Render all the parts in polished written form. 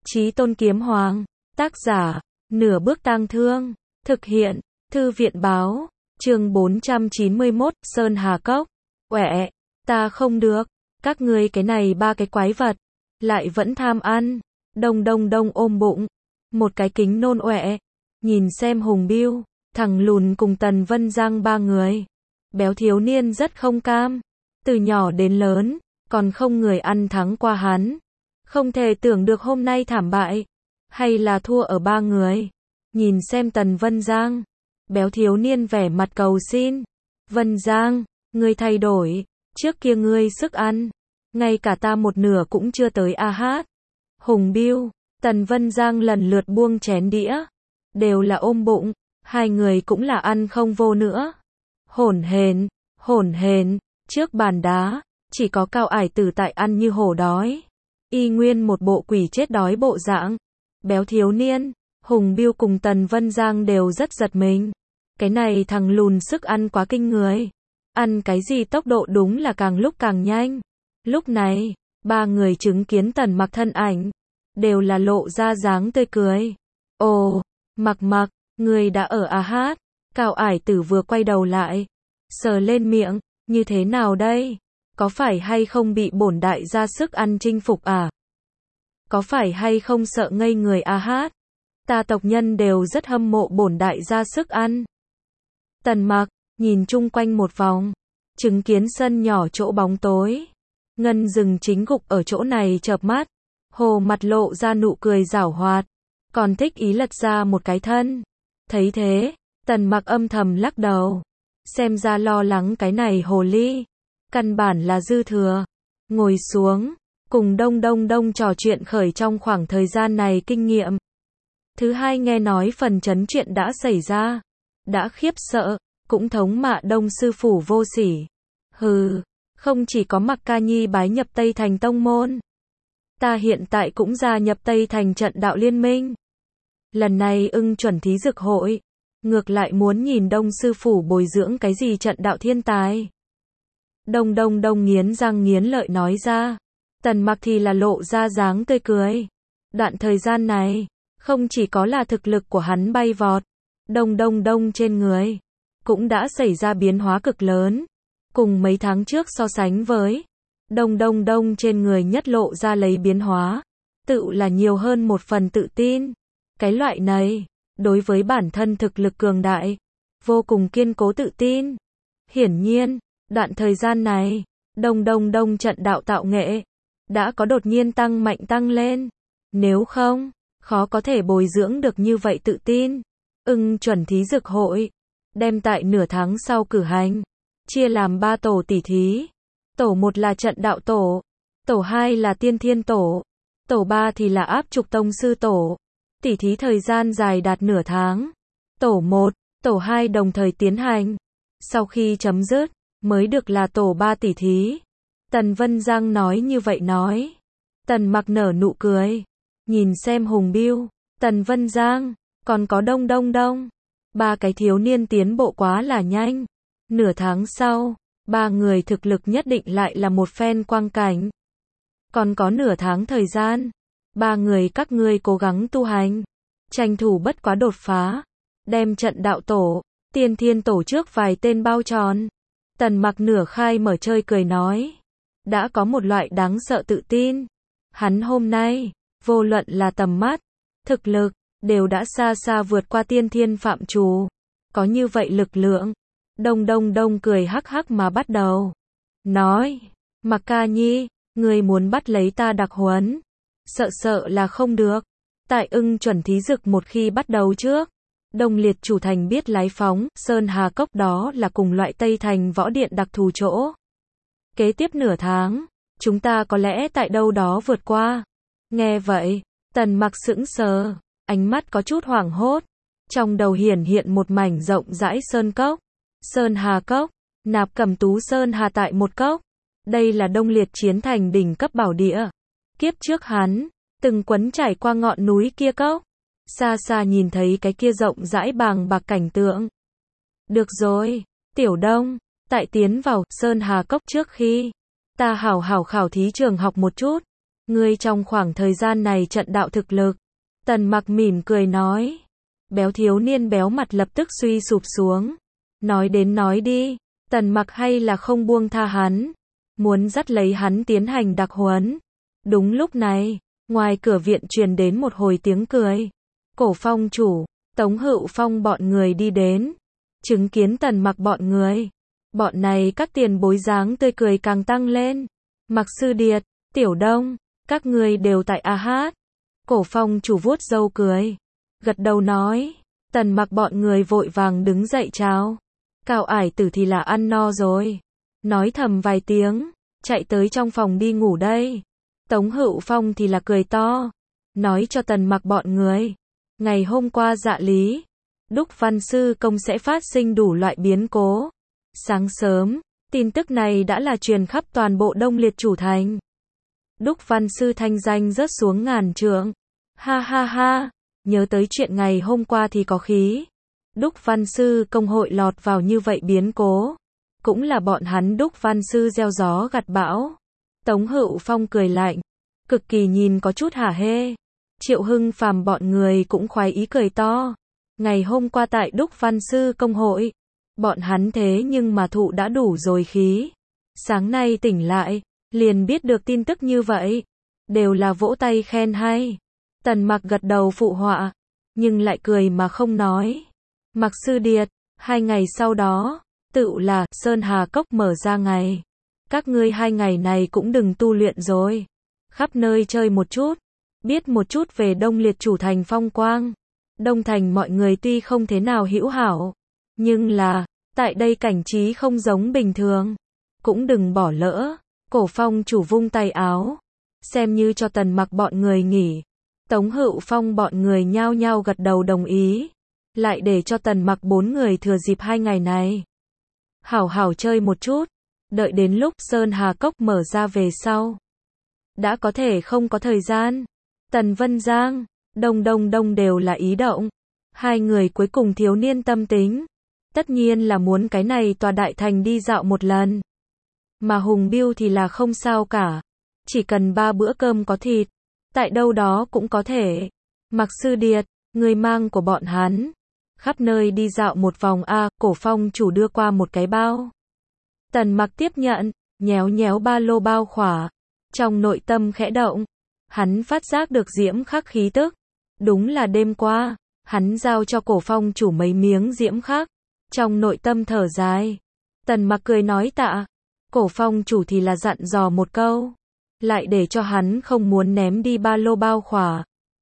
Chí Tôn Kiếm Hoàng. Tác giả, Nửa Bước Tang Thương. Thực hiện, Thư viện Báo. Chương 491, Sơn Hà Cốc. Uệ, ta không được. Các ngươi cái này ba cái quái vật. Lại vẫn tham ăn. Đông đông đông ôm bụng. Một cái kính nôn uệ. Nhìn xem Hùng Biêu, thằng lùn cùng Tần Vân Giang ba người. Béo thiếu niên rất không cam. Từ nhỏ đến lớn, còn không người ăn thắng qua hắn. Không thể tưởng được hôm nay thảm bại. Hay là thua ở ba người. Nhìn xem Tần Vân Giang. Béo thiếu niên vẻ mặt cầu xin. Vân Giang, ngươi thay đổi. Trước kia ngươi sức ăn. Ngay cả ta một nửa cũng chưa tới a hát. Hùng Biêu, Tần Vân Giang lần lượt buông chén đĩa. Đều là ôm bụng. Hai người cũng là ăn không vô nữa. Hổn hển, trước bàn đá. Chỉ có Cao Ải Tử tại ăn như hổ đói. Y nguyên một bộ quỷ chết đói bộ dạng. Béo thiếu niên, Hùng Biêu cùng Tần Vân Giang đều rất giật mình. Cái này thằng lùn sức ăn quá kinh người. Ăn cái gì tốc độ đúng là càng lúc càng nhanh. Lúc này, ba người chứng kiến Tần Mặc thân ảnh. Đều là lộ ra dáng tươi cười. Ồ, Mặc, người đã ở a hát. Cao Ải Tử vừa quay đầu lại. Sờ lên miệng, như thế nào đây? Có phải hay không bị bổn đại gia sức ăn chinh phục à? Có phải hay không sợ ngây người a hát? Ta tộc nhân đều rất hâm mộ bổn đại gia sức ăn. Tần Mặc, nhìn chung quanh một vòng. Chứng kiến sân nhỏ chỗ bóng tối. Ngân Dừng chính gục ở chỗ này chợp mắt. Hồ mặt lộ ra nụ cười giảo hoạt. Còn thích ý lật ra một cái thân. Thấy thế, Tần Mặc âm thầm lắc đầu. Xem ra lo lắng cái này hồ ly. Căn bản là dư thừa. Ngồi xuống, cùng đông trò chuyện khởi trong khoảng thời gian này kinh nghiệm. Thứ hai nghe nói phần chấn chuyện đã xảy ra. Đã khiếp sợ, cũng thống mạ Đông sư phủ vô sỉ. Hừ, không chỉ có Mặc Ca Nhi bái nhập Tây Thành tông môn. Ta hiện tại cũng gia nhập Tây Thành trận đạo liên minh. Lần này ưng chuẩn thí dực hội. Ngược lại muốn nhìn Đông sư phủ bồi dưỡng cái gì trận đạo thiên tài. Đông nghiến răng nghiến lợi nói ra. Tần Mặc thì là lộ ra dáng tươi cười. Đoạn thời gian này, không chỉ có là thực lực của hắn bay vọt. Đông trên người, cũng đã xảy ra biến hóa cực lớn. Cùng mấy tháng trước so sánh với. Đông trên người nhất lộ ra lấy biến hóa. Tự là nhiều hơn một phần tự tin. Cái loại này, đối với bản thân thực lực cường đại. Vô cùng kiên cố tự tin. Hiển nhiên. Đoạn thời gian này, đông trận đạo tạo nghệ, đã có đột nhiên tăng mạnh tăng lên. Nếu không, khó có thể bồi dưỡng được như vậy tự tin. Ưng chuẩn thí dực hội, đem tại nửa tháng sau cử hành, chia làm 3 tổ tỷ thí. Tổ 1 là trận đạo tổ, tổ 2 là tiên thiên tổ, tổ 3 thì là áp trục tông sư tổ. Tỷ thí thời gian dài đạt nửa tháng. Tổ 1, tổ 2 đồng thời tiến hành. Sau khi chấm dứt, mới được là tổ 3 tỷ thí. Tần Vân Giang nói như vậy nói. Tần Mặc nở nụ cười. Nhìn xem Hùng Biêu, Tần Vân Giang, còn có đông. Ba cái thiếu niên tiến bộ quá là nhanh. Nửa tháng sau, ba người thực lực nhất định lại là một phen quang cảnh. Còn có nửa tháng thời gian. Ba người các ngươi cố gắng tu hành. Tranh thủ bất quá đột phá. Đem trận đạo tổ, tiên thiên tổ trước vài tên bao tròn. Tần Mặc nửa khai mở chơi cười nói. Đã có một loại đáng sợ tự tin. Hắn hôm nay, vô luận là tầm mắt, thực lực, đều đã xa vượt qua tiên thiên phạm trù. Có như vậy lực lượng. Đông cười hắc hắc mà bắt đầu. Nói, Mặc Ca Nhi, ngươi muốn bắt lấy ta đặc huấn. Sợ là không được. Tại ưng chuẩn thí dực một khi bắt đầu trước. Đông Liệt chủ thành biết lái phóng, Sơn Hà Cốc đó là cùng loại Tây Thành võ điện đặc thù chỗ. Kế tiếp nửa tháng, chúng ta có lẽ tại đâu đó vượt qua. Nghe vậy, Tần Mặc sững sờ, ánh mắt có chút hoảng hốt. Trong đầu hiện một mảnh rộng rãi sơn cốc. Sơn Hà Cốc, Nạp Cẩm Tú Sơn Hà tại một cốc. Đây là Đông Liệt chiến thành đỉnh cấp bảo địa. Kiếp trước hắn, từng quấn trải qua ngọn núi kia cốc. Xa nhìn thấy cái kia rộng rãi bàng bạc cảnh tượng. Được rồi, Tiểu Đông, tại tiến vào Sơn Hà Cốc trước khi ta hảo khảo thí trường học một chút. Ngươi trong khoảng thời gian này trận đạo thực lực. Tần Mặc mỉm cười nói. Béo thiếu niên béo mặt lập tức suy sụp xuống. Nói đến nói đi, Tần Mặc hay là không buông tha hắn, muốn dắt lấy hắn tiến hành đặc huấn. Đúng lúc này, ngoài cửa viện truyền đến một hồi tiếng cười. Cổ Phong chủ, Tống Hữu Phong bọn người đi đến, chứng kiến Tần Mặc bọn người. Bọn này các tiền bối dáng tươi cười càng tăng lên. Mặc Sư Điệt, Tiểu Đông, các ngươi đều tại A Hát. Cổ Phong chủ vuốt râu cười, gật đầu nói. Tần Mặc bọn người vội vàng đứng dậy chào. Cao Ải Tử thì là ăn no rồi, nói thầm vài tiếng, chạy tới trong phòng đi ngủ đây. Tống Hữu Phong thì là cười to, nói cho Tần Mặc bọn người. Ngày hôm qua dạ lý, Đúc Văn Sư Công sẽ phát sinh đủ loại biến cố. Sáng sớm, tin tức này đã là truyền khắp toàn bộ Đông Liệt Chủ Thành. Đúc Văn Sư thanh danh rớt xuống ngàn trượng. Ha ha ha, nhớ tới chuyện ngày hôm qua thì có khí. Đúc Văn Sư Công hội lọt vào như vậy biến cố, cũng là bọn hắn Đúc Văn Sư gieo gió gặt bão. Tống Hữu Phong cười lạnh, cực kỳ nhìn có chút hả hê. Triệu Hưng Phàm bọn người cũng khoái ý cười to. Ngày hôm qua tại Đúc Văn Sư Công hội, bọn hắn thế nhưng mà thụ đã đủ rồi khí. Sáng nay tỉnh lại, liền biết được tin tức như vậy, đều là vỗ tay khen hay. Tần Mặc gật đầu phụ họa, nhưng lại cười mà không nói. Mặc Sư Điệt, 2 ngày sau đó, tựu là Sơn Hà Cốc mở ra ngày. Các ngươi 2 ngày này cũng đừng tu luyện rồi, khắp nơi chơi một chút, biết một chút về Đông Liệt Chủ Thành phong quang. Đông Thành mọi người tuy không thế nào hữu hảo, nhưng là, tại đây cảnh trí không giống bình thường, cũng đừng bỏ lỡ. Cổ Phong chủ vung tay áo, xem như cho Tần Mặc bọn người nghỉ. Tống Hữu Phong bọn người nhao nhao gật đầu đồng ý, lại để cho Tần Mặc 4 người thừa dịp 2 ngày này hảo hảo chơi một chút, đợi đến lúc Sơn Hà Cốc mở ra về sau, đã có thể không có thời gian. Tần Vân Giang, Đông đều là ý động. 2 người cuối cùng thiếu niên tâm tính, tất nhiên là muốn cái này tòa đại thành đi dạo một lần. Mà Hùng Biêu thì là không sao cả, chỉ cần 3 bữa cơm có thịt, tại đâu đó cũng có thể. Mặc Sư Điệt, người mang của bọn hắn, khắp nơi đi dạo một vòng a. Cổ Phong chủ đưa qua một cái bao. Tần Mặc tiếp nhận, nhéo nhéo ba lô bao khỏa, trong nội tâm khẽ động, hắn phát giác được diễm khắc khí tức. Đúng là đêm qua, hắn giao cho Cổ Phong chủ mấy miếng diễm khắc, trong nội tâm thở dài. Tần Mặc cười nói tạ. Cổ Phong chủ thì là dặn dò một câu, lại để cho hắn không muốn ném đi ba lô bao khỏa.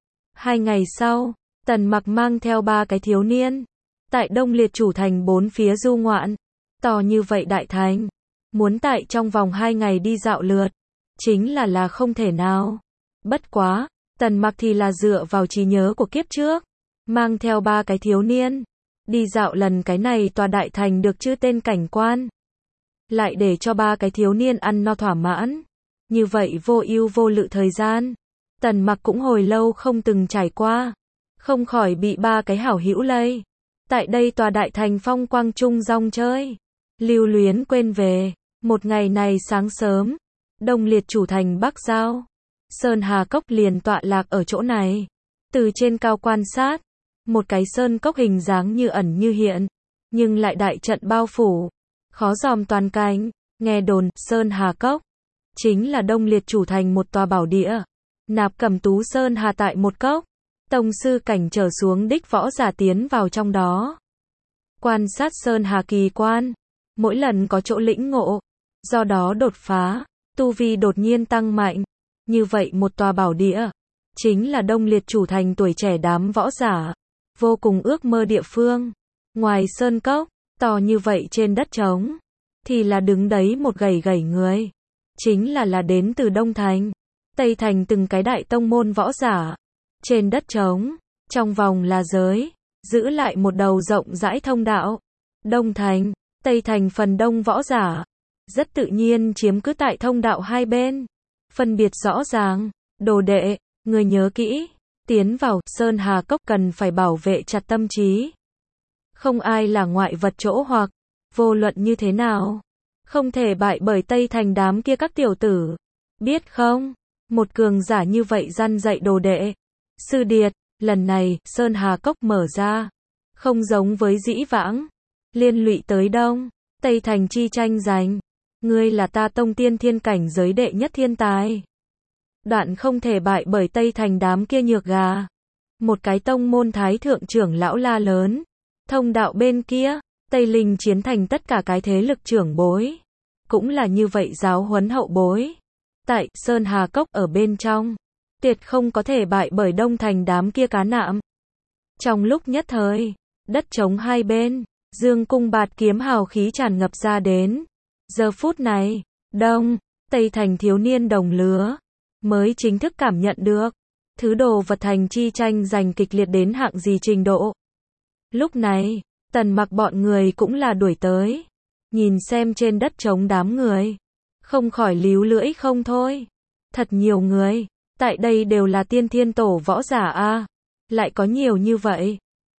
2 ngày sau, Tần Mặc mang theo 3 cái thiếu niên, tại Đông Liệt Chủ Thành 4 phía du ngoạn. To như vậy đại thành, muốn tại trong vòng 2 ngày đi dạo lượt, chính là không thể nào. Bất quá, Tần Mặc thì là dựa vào trí nhớ của kiếp trước, mang theo 3 cái thiếu niên, đi dạo lần cái này tòa đại thành được chư tên cảnh quan. Lại để cho 3 cái thiếu niên ăn no thỏa mãn. Như vậy vô ưu vô lự thời gian, Tần Mặc cũng hồi lâu không từng trải qua, không khỏi bị 3 cái hảo hữu lây. Tại đây tòa đại thành phong quang trung rong chơi, lưu luyến quên về. Một ngày này sáng sớm, Đông Liệt Chủ Thành Bắc Giao, Sơn Hà Cốc liền tọa lạc ở chỗ này. Từ trên cao quan sát, một cái sơn cốc hình dáng như ẩn như hiện, nhưng lại đại trận bao phủ, khó dòm toàn cảnh. Nghe đồn, Sơn Hà Cốc chính là Đông Liệt Chủ Thành một tòa bảo địa. Nạp Cẩm Tú Sơn Hà tại một cốc, tông sư cảnh trở xuống đích võ giả tiến vào trong đó. Quan sát Sơn Hà kỳ quan, mỗi lần có chỗ lĩnh ngộ, do đó đột phá, tu vi đột nhiên tăng mạnh. Như vậy một tòa bảo địa, chính là Đông Liệt Chủ Thành tuổi trẻ đám võ giả vô cùng ước mơ địa phương. Ngoài sơn cốc, to như vậy trên đất trống, thì là đứng đấy một gầy gầy người, chính là đến từ Đông Thành, Tây Thành từng cái đại tông môn võ giả. Trên đất trống, trong vòng là giới, giữ lại một đầu rộng rãi thông đạo. Đông Thành, Tây Thành phần đông võ giả, rất tự nhiên chiếm cứ tại thông đạo hai bên. Phân biệt rõ ràng, đồ đệ, người nhớ kỹ, tiến vào Sơn Hà Cốc cần phải bảo vệ chặt tâm trí. Không ai là ngoại vật chỗ hoặc, vô luận như thế nào, không thể bại bởi Tây Thành đám kia các tiểu tử. Biết không? Một cường giả như vậy răn dạy đồ đệ. Sư điệt, lần này, Sơn Hà Cốc mở ra. Không giống với dĩ vãng. Liên lụy tới Đông, Tây Thành chi tranh giành. Ngươi là ta tông tiên thiên cảnh giới đệ nhất thiên tài. Đoạn không thể bại bởi Tây Thành đám kia nhược gà. Một cái tông môn thái thượng trưởng lão la lớn. Thông đạo bên kia, Tây Linh chiến thành tất cả cái thế lực trưởng bối. Cũng là như vậy giáo huấn hậu bối. Tại Sơn Hà Cốc ở bên trong, tuyệt không có thể bại bởi Đông Thành đám kia cá nạm. Trong lúc nhất thời, đất trống hai bên, dương cung bạt kiếm hào khí tràn ngập ra đến. Giờ phút này, Đông, Tây Thành thiếu niên đồng lứa, mới chính thức cảm nhận được, thứ đồ vật thành chi tranh giành kịch liệt đến hạng gì trình độ. Lúc này, Tần Mặc bọn người cũng là đuổi tới, nhìn xem trên đất trống đám người, không khỏi líu lưỡi không thôi. Thật nhiều người, tại đây đều là tiên thiên tổ võ giả a, lại có nhiều như vậy.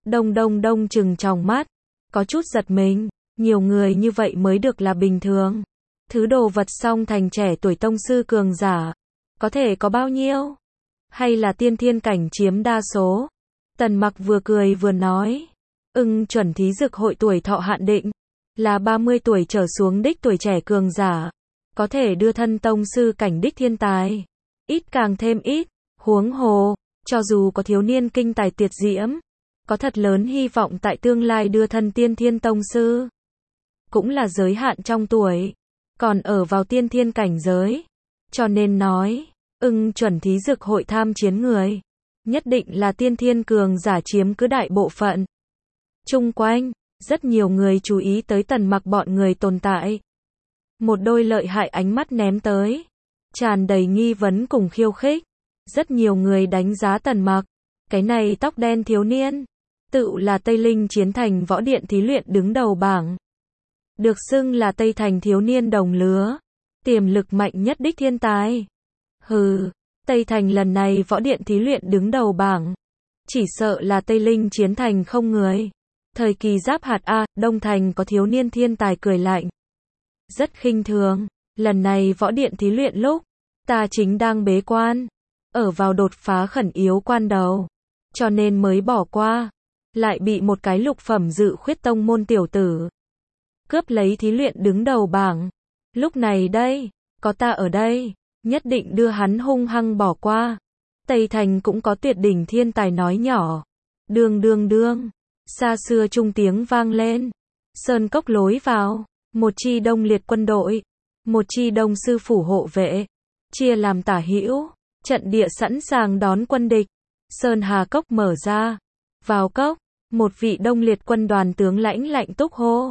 Đông trừng tròng mắt, có chút giật mình, nhiều người như vậy mới được là bình thường. Thứ đồ vật song thành trẻ tuổi tông sư cường giả, có thể có bao nhiêu? Hay là tiên thiên cảnh chiếm đa số? Tần Mặc vừa cười vừa nói, chuẩn thí dực hội tuổi thọ hạn định, là 30 tuổi trở xuống đích tuổi trẻ cường giả, có thể đưa thân tông sư cảnh đích thiên tài. Ít càng thêm ít, huống hồ, cho dù có thiếu niên kinh tài tuyệt diễm, có thật lớn hy vọng tại tương lai đưa thân tiên thiên tông sư. Cũng là giới hạn trong tuổi, còn ở vào tiên thiên cảnh giới. Cho nên nói, chuẩn thí dực hội tham chiến người, nhất định là tiên thiên cường giả chiếm cứ đại bộ phận. Chung quanh, rất nhiều người chú ý tới Tần Mặc bọn người tồn tại. Một đôi lợi hại ánh mắt ném tới, tràn đầy nghi vấn cùng khiêu khích. Rất nhiều người đánh giá Tần Mặc, cái này tóc đen thiếu niên, tự là Tây Linh chiến thành võ điện thí luyện đứng đầu bảng. Được xưng là Tây Thành thiếu niên đồng lứa, tiềm lực mạnh nhất đích thiên tài. Hừ, Tây Thành lần này võ điện thí luyện đứng đầu bảng, chỉ sợ là Tây Linh chiến thành không người. Thời kỳ giáp hạt A, Đông Thành có thiếu niên thiên tài cười lạnh. Rất khinh thường, lần này võ điện thí luyện lúc, ta chính đang bế quan, ở vào đột phá khẩn yếu quan đầu, cho nên mới bỏ qua, lại bị một cái lục phẩm dự khuyết tông môn tiểu tử cướp lấy thí luyện đứng đầu bảng. Lúc này đây, có ta ở đây, nhất định đưa hắn hung hăng bỏ qua. Tây Thành cũng có tuyệt đỉnh thiên tài nói nhỏ. Đương, xa xưa trung tiếng vang lên. Sơn cốc lối vào, một chi đông liệt quân đội, một chi đông sư phủ hộ vệ, chia làm tả hữu, trận địa sẵn sàng đón quân địch. Sơn Hà Cốc mở ra, vào cốc, một vị đông liệt quân đoàn tướng lãnh lạnh túc hô.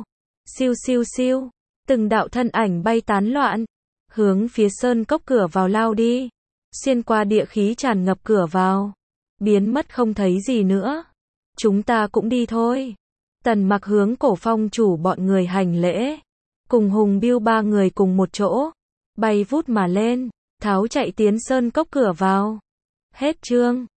Siêu, từng đạo thân ảnh bay tán loạn, hướng phía sơn cốc cửa vào lao đi, xuyên qua địa khí tràn ngập cửa vào, biến mất không thấy gì nữa. Chúng ta cũng đi thôi. Tần Mặc hướng Cổ Phong chủ bọn người hành lễ, cùng Hùng Biêu ba người cùng một chỗ, bay vút mà lên, tháo chạy tiến sơn cốc cửa vào. Hết chương.